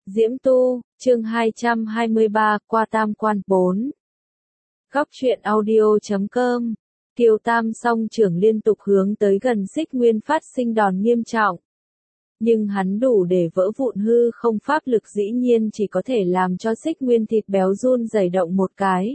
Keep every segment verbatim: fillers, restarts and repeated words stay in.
Diễm Tu, chương hai trăm hai mươi ba, qua tam quan, bốn. Góc truyện audio chấm com. Kiều Tam song trưởng liên tục hướng tới gần Xích Nguyên phát sinh đòn nghiêm trọng. Nhưng hắn đủ để vỡ vụn hư không pháp lực dĩ nhiên chỉ có thể làm cho Xích Nguyên thịt béo run rẩy động một cái.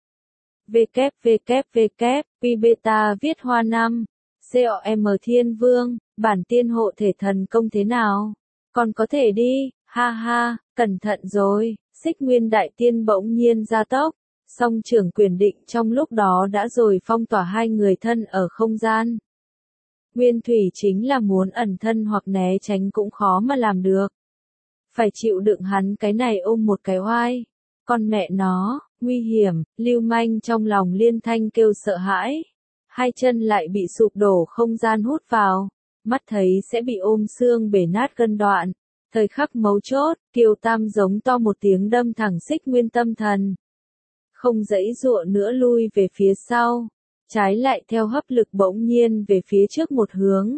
www, Pi Beta viết hoa năm, com Thiên Vương, bản tiên hộ thể thần công thế nào? Còn có thể đi, ha ha, cẩn thận rồi, Xích Nguyên đại tiên bỗng nhiên ra tốc, song trưởng quyền định trong lúc đó đã rồi phong tỏa hai người thân ở không gian. Nguyên Thủy chính là muốn ẩn thân hoặc né tránh cũng khó mà làm được. Phải chịu đựng hắn cái này ôm một cái oai. Con mẹ nó, nguy hiểm, lưu manh trong lòng liên thanh kêu sợ hãi. Hai chân lại bị sụp đổ không gian hút vào. Mắt thấy sẽ bị ôm xương bể nát gân đoạn. Thời khắc mấu chốt, Kiều Tam giống to một tiếng đâm thẳng Xích Nguyên tâm thần. Không giãy giụa nữa lui về phía sau. Trái lại theo hấp lực bỗng nhiên về phía trước một hướng.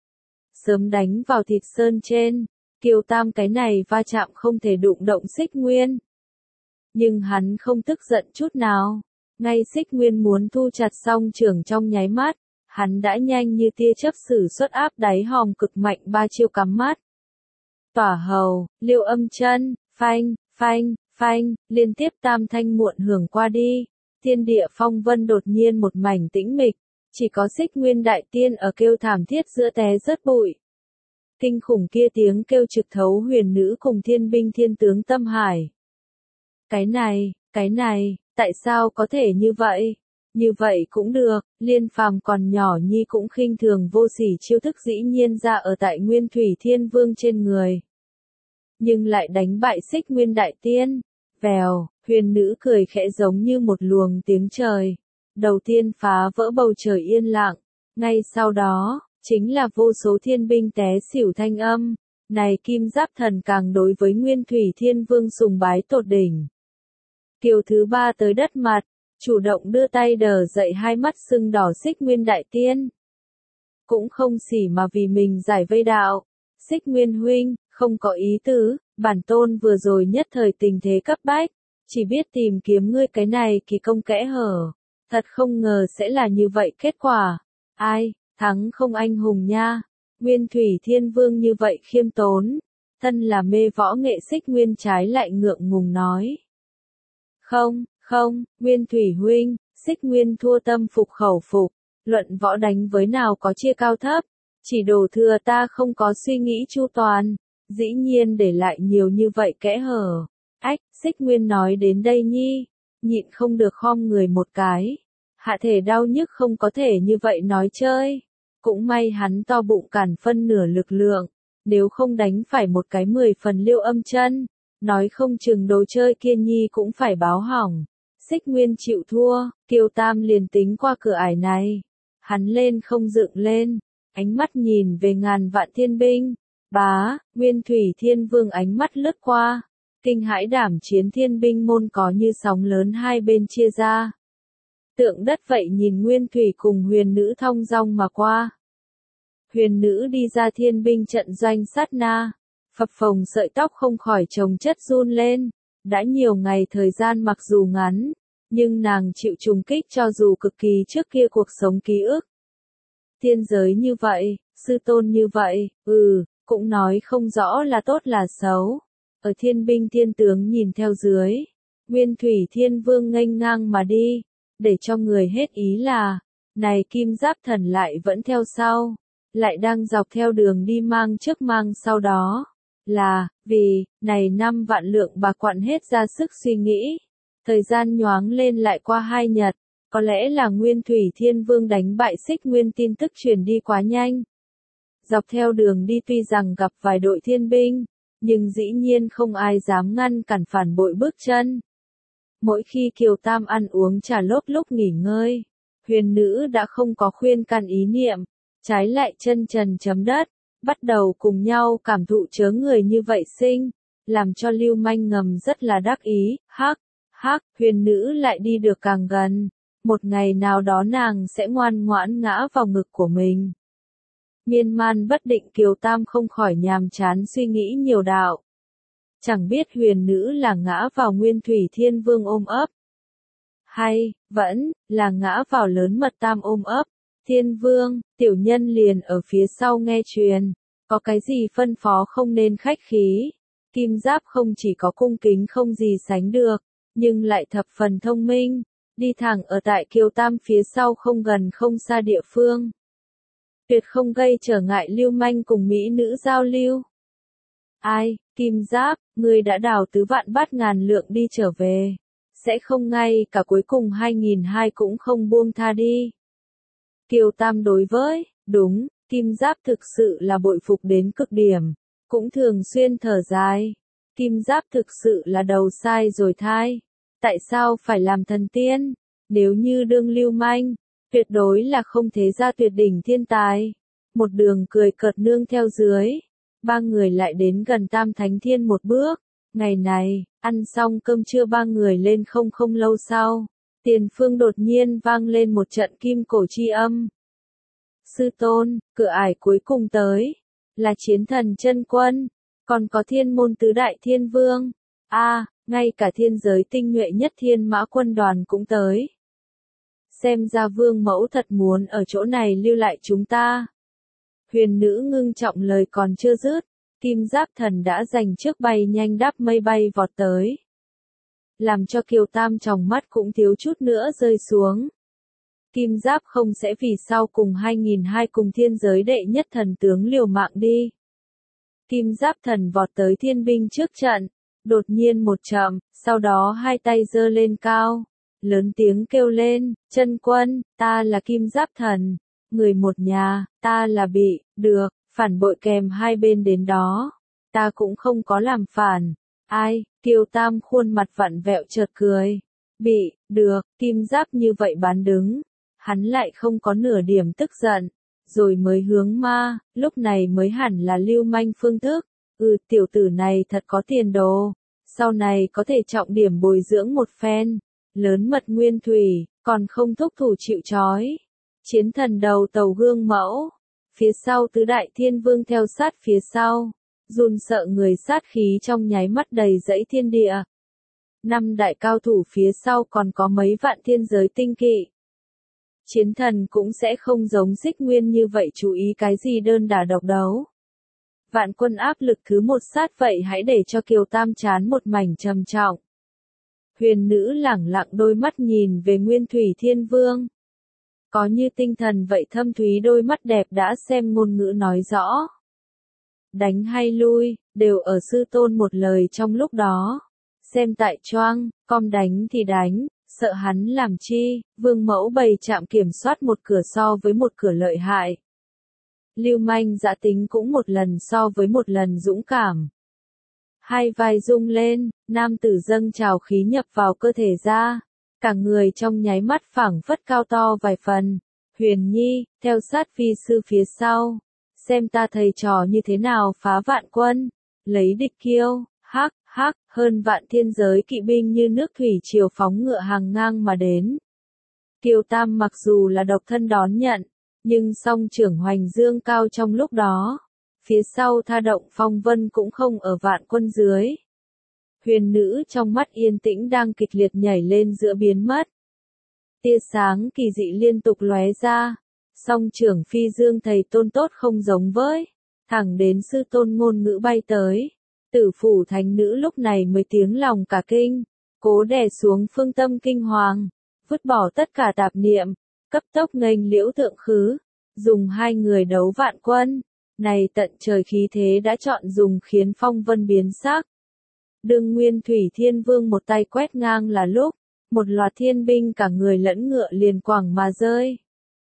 Sớm đánh vào thịt sơn trên, Kiều Tam cái này va chạm không thể đụng động Xích Nguyên. Nhưng hắn không tức giận chút nào. Ngay Xích Nguyên muốn thu chặt song trưởng trong nháy mắt, hắn đã nhanh như tia chớp sử xuất áp đáy hòm cực mạnh ba chiêu cắm mắt. Tỏa hầu, liêu âm chân, phanh, phanh, phanh, liên tiếp tam thanh muộn hưởng qua đi. Thiên địa phong vân đột nhiên một mảnh tĩnh mịch, chỉ có Xích Nguyên đại tiên ở kêu thảm thiết giữa té rớt bụi. Kinh khủng kia tiếng kêu trực thấu huyền nữ cùng thiên binh thiên tướng tâm hải. Cái này, cái này, tại sao có thể như vậy? Như vậy cũng được, Liên Phàm còn nhỏ nhi cũng khinh thường vô sỉ chiêu thức dĩ nhiên ra ở tại Nguyên Thủy Thiên Vương trên người. Nhưng lại đánh bại Xích Nguyên đại tiên. Vèo, huyền nữ cười khẽ giống như một luồng tiếng trời. Đầu tiên phá vỡ bầu trời yên lặng. Ngay sau đó, chính là vô số thiên binh té xỉu thanh âm. Này Kim Giáp Thần càng đối với Nguyên Thủy Thiên Vương sùng bái tột đỉnh. Kiều thứ ba tới đất mặt, chủ động đưa tay đờ dậy hai mắt sưng đỏ Xích Nguyên đại tiên. Cũng không xỉ mà vì mình giải vây đạo. Xích Nguyên huynh, không có ý tứ, bản tôn vừa rồi nhất thời tình thế cấp bách, chỉ biết tìm kiếm ngươi cái này kỳ công kẽ hở. Thật không ngờ sẽ là như vậy kết quả. Ai, thắng không anh hùng nha. Nguyên Thủy Thiên Vương như vậy khiêm tốn. Thân là mê võ nghệ Xích Nguyên trái lại ngượng ngùng nói. Không, không, Nguyên Thủy huynh, Xích Nguyên thua tâm phục khẩu phục. Luận võ đánh với nào có chia cao thấp. Chỉ đổ thừa ta không có suy nghĩ chu toàn. Dĩ nhiên để lại nhiều như vậy kẽ hở. Ách, Xích Nguyên nói đến đây nhi. Nhịn không được khom người một cái. Hạ thể đau nhức không có thể như vậy nói chơi. Cũng may hắn to bụng cản phân nửa lực lượng. Nếu không đánh phải một cái mười phần liêu âm chân. Nói không chừng đồ chơi kia nhi cũng phải báo hỏng. Xích Nguyên chịu thua, Kiều Tam liền tính qua cửa ải này. Hắn lên không dựng lên. Ánh mắt nhìn về ngàn vạn thiên binh. Bá, Nguyên Thủy Thiên Vương ánh mắt lướt qua. Kinh hãi đảm chiến thiên binh môn có như sóng lớn hai bên chia ra. Tượng đất vậy nhìn Nguyên Thủy cùng huyền nữ thong dong mà qua. Huyền nữ đi ra thiên binh trận doanh sát na. Phập phồng sợi tóc không khỏi chồng chất run lên. Đã nhiều ngày thời gian mặc dù ngắn. Nhưng nàng chịu trùng kích cho dù cực kỳ trước kia cuộc sống ký ức. Thiên giới như vậy, sư tôn như vậy, ừ, cũng nói không rõ là tốt là xấu. Ở thiên binh thiên tướng nhìn theo dưới. Nguyên Thủy Thiên Vương nghênh ngang mà đi. Để cho người hết ý là. Này Kim Giáp Thần lại vẫn theo sau. Lại đang dọc theo đường đi mang trước mang sau đó. Là, vì, này năm vạn lượng bạc quặn hết ra sức suy nghĩ. Thời gian nhoáng lên lại qua hai nhật. Có lẽ là Nguyên Thủy Thiên Vương đánh bại Xích Nguyên tin tức truyền đi quá nhanh. Dọc theo đường đi tuy rằng gặp vài đội thiên binh. Nhưng dĩ nhiên không ai dám ngăn cản phản bội bước chân. Mỗi khi Kiều Tam ăn uống trà lốp lúc nghỉ ngơi. Huyền nữ đã không có khuyên can ý niệm. Trái lại chân trần chấm đất. Bắt đầu cùng nhau cảm thụ chớ người như vậy sinh. Làm cho lưu manh ngầm rất là đắc ý. Hắc, hắc, huyền nữ lại đi được càng gần. Một ngày nào đó nàng sẽ ngoan ngoãn ngã vào ngực của mình. Miên man bất định Kiều Tam không khỏi nhàm chán suy nghĩ nhiều đạo. Chẳng biết huyền nữ là ngã vào Nguyên Thủy Thiên Vương ôm ấp, hay, vẫn, là ngã vào Lớn Mật Tam ôm ấp. Thiên Vương, tiểu nhân liền ở phía sau nghe truyền, có cái gì phân phó không nên khách khí. Kim Giáp không chỉ có cung kính không gì sánh được, nhưng lại thập phần thông minh, đi thẳng ở tại Kiều Tam phía sau không gần không xa địa phương. Tuyệt không gây trở ngại lưu manh cùng mỹ nữ giao lưu. Ai, Kim Giáp, ngươi đã đào tứ vạn bát ngàn lượng đi trở về, sẽ không ngay cả cuối cùng hai nghìn hai cũng không buông tha đi. Kiều Tam đối với, đúng, Kim Giáp thực sự là bội phục đến cực điểm, cũng thường xuyên thở dài. Kim Giáp thực sự là đầu sai rồi thai. Tại sao phải làm thần tiên? Nếu như đương lưu manh, tuyệt đối là không thế ra tuyệt đỉnh thiên tài. Một đường cười cợt nương theo dưới. Ba người lại đến gần Tam Thánh Thiên một bước. Ngày này, ăn xong cơm trưa ba người lên không không lâu sau. Tiền phương đột nhiên vang lên một trận kim cổ chi âm. Sư tôn, cửa ải cuối cùng tới. Là chiến thần chân quân. Còn có thiên môn tứ đại thiên vương. a à, ngay cả thiên giới tinh nhuệ nhất thiên mã quân đoàn cũng tới. Xem ra vương mẫu thật muốn ở chỗ này lưu lại chúng ta. Huyền nữ ngưng trọng lời còn chưa dứt, Kim Giáp thần đã giành trước bay nhanh đáp mây bay vọt tới. Làm cho Kiều Tam tròng mắt cũng thiếu chút nữa rơi xuống. Kim Giáp không sẽ vì sau cùng hai nghìn hai cùng thiên giới đệ nhất thần tướng liều mạng đi. Kim Giáp thần vọt tới thiên binh trước trận, đột nhiên một chậm, sau đó hai tay giơ lên cao, lớn tiếng kêu lên, chân quân, ta là Kim Giáp thần, người một nhà, ta là bị, được, phản bội kèm hai bên đến đó, ta cũng không có làm phản, ai, Kiều Tam khuôn mặt vặn vẹo chợt cười, bị, được, Kim Giáp như vậy bán đứng, hắn lại không có nửa điểm tức giận. Rồi mới hướng ma, lúc này mới hẳn là lưu manh phương thức, ừ tiểu tử này thật có tiền đồ, sau này có thể trọng điểm bồi dưỡng một phen, lớn mật nguyên thủy, còn không thúc thủ chịu trói. Chiến thần đầu tàu gương mẫu, phía sau tứ đại thiên vương theo sát phía sau, run sợ người sát khí trong nháy mắt đầy dẫy thiên địa. Năm đại cao thủ phía sau còn có mấy vạn thiên giới tinh kỵ. Chiến thần cũng sẽ không giống Xích Nguyên như vậy chú ý cái gì đơn đả độc đấu. Vạn quân áp lực thứ một sát vậy hãy để cho Kiều Tam chán một mảnh trầm trọng. Huyền nữ lẳng lặng đôi mắt nhìn về Nguyên Thủy Thiên Vương. Có như tinh thần vậy thâm thúy đôi mắt đẹp đã xem ngôn ngữ nói rõ. Đánh hay lui, đều ở sư tôn một lời trong lúc đó. Xem tại choang, com đánh thì đánh. Sợ hắn làm chi, vương mẫu bày trạm kiểm soát một cửa so với một cửa lợi hại. Lưu manh dã tính cũng một lần so với một lần dũng cảm. Hai vai rung lên, nam tử dâng trào khí nhập vào cơ thể ra. Cả người trong nháy mắt phảng phất cao to vài phần. Huyền Nhi, theo sát phi sư phía sau. Xem ta thầy trò như thế nào phá vạn quân. Lấy địch kiêu, hắc. Hắc, hơn vạn thiên giới kỵ binh như nước thủy triều phóng ngựa hàng ngang mà đến. Kiều Tam mặc dù là độc thân đón nhận, nhưng song trưởng hoành dương cao trong lúc đó. Phía sau tha động phong vân cũng không ở vạn quân dưới. Huyền nữ trong mắt yên tĩnh đang kịch liệt nhảy lên giữa biến mất. Tia sáng kỳ dị liên tục lóe ra. Song trưởng phi dương thầy tôn tốt không giống với. Thẳng đến sư tôn ngôn ngữ bay tới. Tử phủ thánh nữ lúc này mới tiếng lòng cả kinh, cố đè xuống phương tâm kinh hoàng, vứt bỏ tất cả tạp niệm, cấp tốc nghênh liễu thượng khứ, dùng hai người đấu vạn quân, này tận trời khí thế đã chọn dùng khiến phong vân biến sắc. Đương Nguyên Thủy Thiên Vương một tay quét ngang là lúc, một loạt thiên binh cả người lẫn ngựa liền quẳng mà rơi.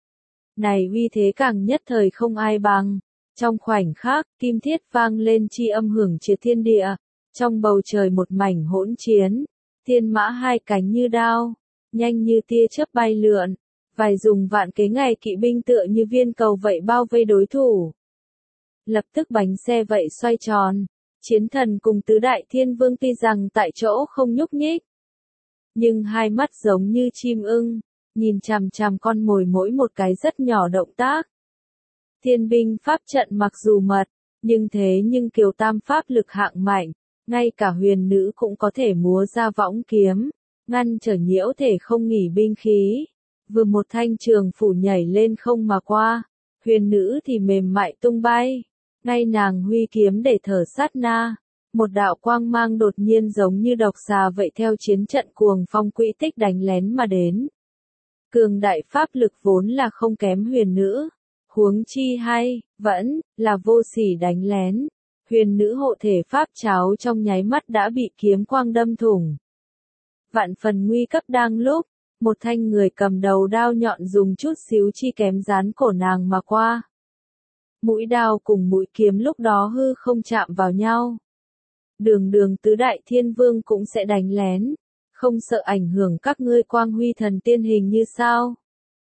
Này uy thế càng nhất thời không ai bằng. Trong khoảnh khắc, kim thiết vang lên chi âm hưởng triệt thiên địa, trong bầu trời một mảnh hỗn chiến, thiên mã hai cánh như đao, nhanh như tia chớp bay lượn, vài dùng vạn kế ngày kỵ binh tựa như viên cầu vậy bao vây đối thủ. Lập tức bánh xe vậy xoay tròn, chiến thần cùng tứ đại thiên vương tuy rằng tại chỗ không nhúc nhích, nhưng hai mắt giống như chim ưng, nhìn chằm chằm con mồi mỗi một cái rất nhỏ động tác. Thiên binh pháp trận mặc dù mật, nhưng thế nhưng Kiều Tam pháp lực hạng mạnh, ngay cả huyền nữ cũng có thể múa ra võng kiếm, ngăn trở nhiễu thể không nghỉ binh khí. Vừa một thanh trường phủ nhảy lên không mà qua, huyền nữ thì mềm mại tung bay, ngay nàng huy kiếm để thở sát na. Một đạo quang mang đột nhiên giống như độc xà vậy theo chiến trận cuồng phong quỹ tích đánh lén mà đến. Cường đại pháp lực vốn là không kém huyền nữ, huống chi hay, vẫn, là vô sỉ đánh lén. Huyền nữ hộ thể pháp cháo trong nháy mắt đã bị kiếm quang đâm thủng. Vạn phần nguy cấp đang lúc, một thanh người cầm đầu đao nhọn dùng chút xíu chi kém dán cổ nàng mà qua. Mũi đao cùng mũi kiếm lúc đó hư không chạm vào nhau. Đường đường tứ đại thiên vương cũng sẽ đánh lén, không sợ ảnh hưởng các ngươi quang huy thần tiên hình như sao?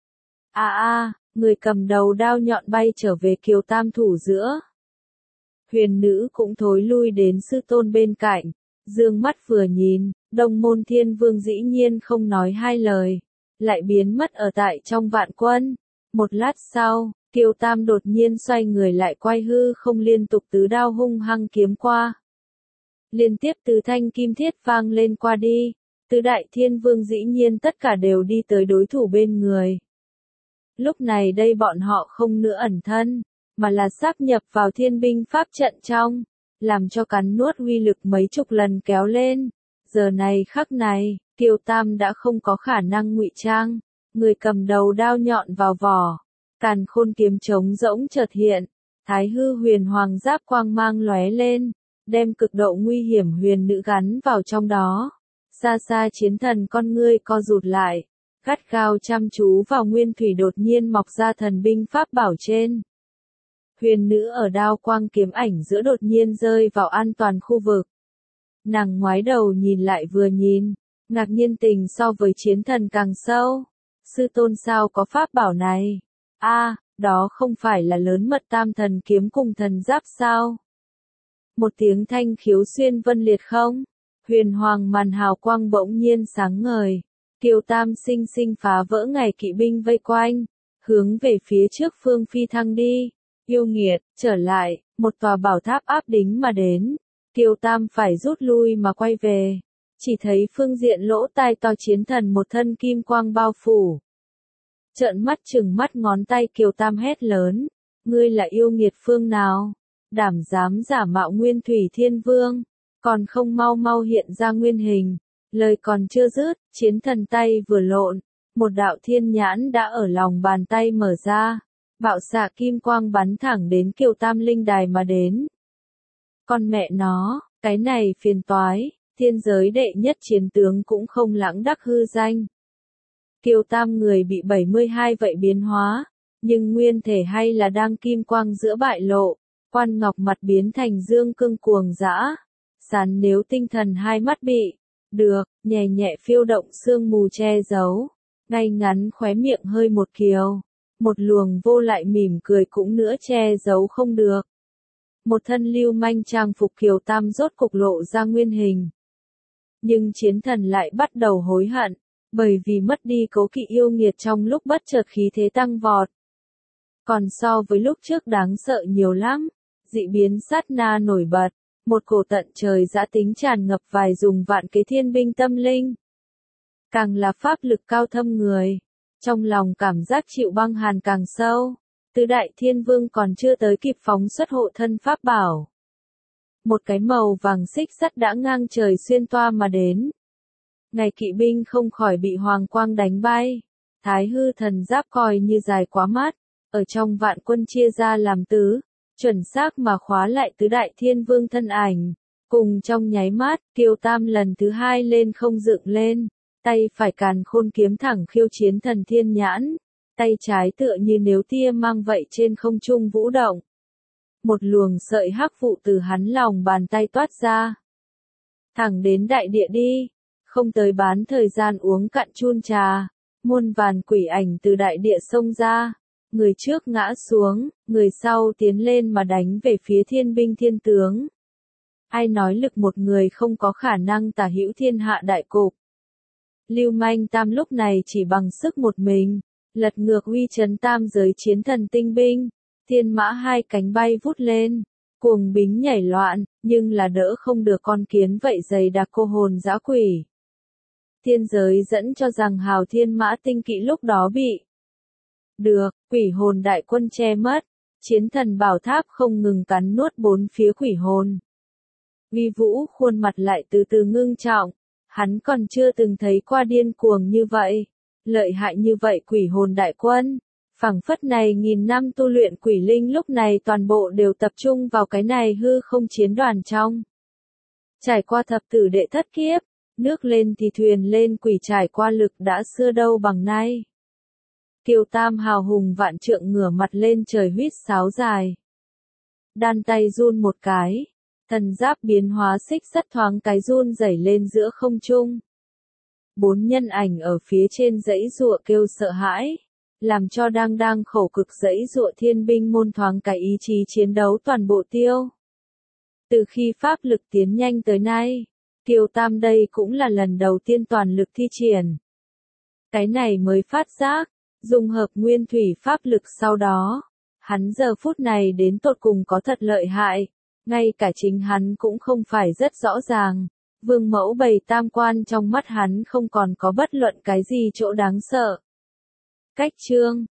A a, người cầm đầu đao nhọn bay trở về Kiều Tam thủ giữa. Huyền nữ cũng thối lui đến sư tôn bên cạnh, dương mắt vừa nhìn, Đông Môn Thiên Vương dĩ nhiên không nói hai lời, lại biến mất ở tại trong vạn quân. Một lát sau, Kiều Tam đột nhiên xoay người lại quay hư không liên tục tứ đao hung hăng kiếm qua. Liên tiếp từ thanh kim thiết vang lên qua đi, tứ đại thiên vương dĩ nhiên tất cả đều đi tới đối thủ bên người. Lúc này đây bọn họ không nữa ẩn thân, mà là sáp nhập vào thiên binh pháp trận trong, làm cho cắn nuốt uy lực mấy chục lần kéo lên. Giờ này khắc này, Kiều Tam đã không có khả năng ngụy trang, người cầm đầu đao nhọn vào vỏ, càn khôn kiếm trống rỗng chợt hiện, thái hư huyền hoàng giáp quang mang lóe lên, đem cực độ nguy hiểm huyền nữ gắn vào trong đó. Xa xa chiến thần con ngươi co rụt lại, gắt gao chăm chú vào nguyên thủy đột nhiên mọc ra thần binh pháp bảo trên. Huyền nữ ở đao quang kiếm ảnh giữa đột nhiên rơi vào an toàn khu vực. Nàng ngoái đầu nhìn lại vừa nhìn, ngạc nhiên tình so với chiến thần càng sâu. Sư tôn sao có pháp bảo này? A, đó không phải là lớn mật tam thần kiếm cùng thần giáp sao? Một tiếng thanh khiếu xuyên vân liệt không? Huyền hoàng màn hào quang bỗng nhiên sáng ngời. Kiều Tam sinh sinh phá vỡ ngày kỵ binh vây quanh, hướng về phía trước phương phi thăng đi. Yêu nghiệt, trở lại, một tòa bảo tháp áp đính mà đến. Kiều Tam phải rút lui mà quay về. Chỉ thấy phương diện lỗ tai to chiến thần một thân kim quang bao phủ. Trợn mắt chừng mắt ngón tay Kiều Tam hét lớn. Ngươi là yêu nghiệt phương nào? Đảm dám giả mạo nguyên thủy thiên vương. Còn không mau mau hiện ra nguyên hình. Lời còn chưa dứt, chiến thần tay vừa lộn. Một đạo thiên nhãn đã ở lòng bàn tay mở ra. Bạo xạ kim quang bắn thẳng đến Kiều Tam linh đài mà đến. Con mẹ nó, cái này phiền toái, thiên giới đệ nhất chiến tướng cũng không lãng đắc hư danh. Kiều Tam người bị bảy mươi hai vậy biến hóa, nhưng nguyên thể hay là đang kim quang giữa bại lộ, quan ngọc mặt biến thành dương cương cuồng dã. Sán nếu tinh thần hai mắt bị, được, nhẹ nhẹ phiêu động sương mù che giấu, ngay ngắn khóe miệng hơi một kiều. Một luồng vô lại mỉm cười cũng nữa che giấu không được. Một thân lưu manh trang phục Kiều Tam rốt cục lộ ra nguyên hình. Nhưng chiến thần lại bắt đầu hối hận, bởi vì mất đi cố kỵ yêu nghiệt trong lúc bất chợt khí thế tăng vọt. Còn so với lúc trước đáng sợ nhiều lắm, dị biến sát na nổi bật, một cổ tận trời dã tính tràn ngập vài dùng vạn kế thiên binh tâm linh. Càng là pháp lực cao thâm người. Trong lòng cảm giác chịu băng hàn càng sâu, tứ đại thiên vương còn chưa tới kịp phóng xuất hộ thân pháp bảo. Một cái màu vàng xích sắt đã ngang trời xuyên toa mà đến. Ngày kỵ binh không khỏi bị hoàng quang đánh bay, thái hư thần giáp coi như dài quá mắt, ở trong vạn quân chia ra làm tứ, chuẩn xác mà khóa lại tứ đại thiên vương thân ảnh. Cùng trong nháy mắt, Kiều Tam lần thứ hai lên không dựng lên. Tay phải càn khôn kiếm thẳng khiêu chiến thần thiên nhãn, tay trái tựa như nếu tia mang vậy trên không trung vũ động. Một luồng sợi hắc vụ từ hắn lòng bàn tay toát ra. Thẳng đến đại địa đi, không tới bán thời gian uống cạn chun trà, muôn vàn quỷ ảnh từ đại địa xông ra. Người trước ngã xuống, người sau tiến lên mà đánh về phía thiên binh thiên tướng. Ai nói lực một người không có khả năng tả hữu thiên hạ đại cục. Lưu manh tam lúc này chỉ bằng sức một mình, lật ngược uy chấn tam giới chiến thần tinh binh, thiên mã hai cánh bay vút lên, cuồng bính nhảy loạn, nhưng là đỡ không được con kiến vậy dày đặc cô hồn dã quỷ. Thiên giới dẫn cho rằng Hào Thiên Mã Tinh Kỵ lúc đó bị được, quỷ hồn đại quân che mất, chiến thần bảo tháp không ngừng cắn nuốt bốn phía quỷ hồn. Vi Vũ khuôn mặt lại từ từ ngưng trọng, hắn còn chưa từng thấy qua điên cuồng như vậy, lợi hại như vậy quỷ hồn đại quân. Phảng phất này nghìn năm tu luyện quỷ linh lúc này toàn bộ đều tập trung vào cái này hư không chiến đoàn trong. Trải qua thập tử đệ thất kiếp, nước lên thì thuyền lên quỷ trải qua lực đã xưa đâu bằng nay. Kiều Tam hào hùng vạn trượng ngửa mặt lên trời huýt sáo dài. Đan tay run một cái, thần giáp biến hóa xích sắt thoáng cái run rẩy lên giữa không trung. Bốn nhân ảnh ở phía trên dãy giụa kêu sợ hãi, làm cho đang đang khổ cực dãy giụa thiên binh môn thoáng cái ý chí chiến đấu toàn bộ tiêu. Từ khi pháp lực tiến nhanh tới nay, Kiều Tam đây cũng là lần đầu tiên toàn lực thi triển. Cái này mới phát giác, dùng hợp nguyên thủy pháp lực sau đó, hắn giờ phút này đến tột cùng có thật lợi hại, ngay cả chính hắn cũng không phải rất rõ ràng. Vương mẫu bày tam quan trong mắt hắn không còn có bất luận cái gì chỗ đáng sợ. Cách chương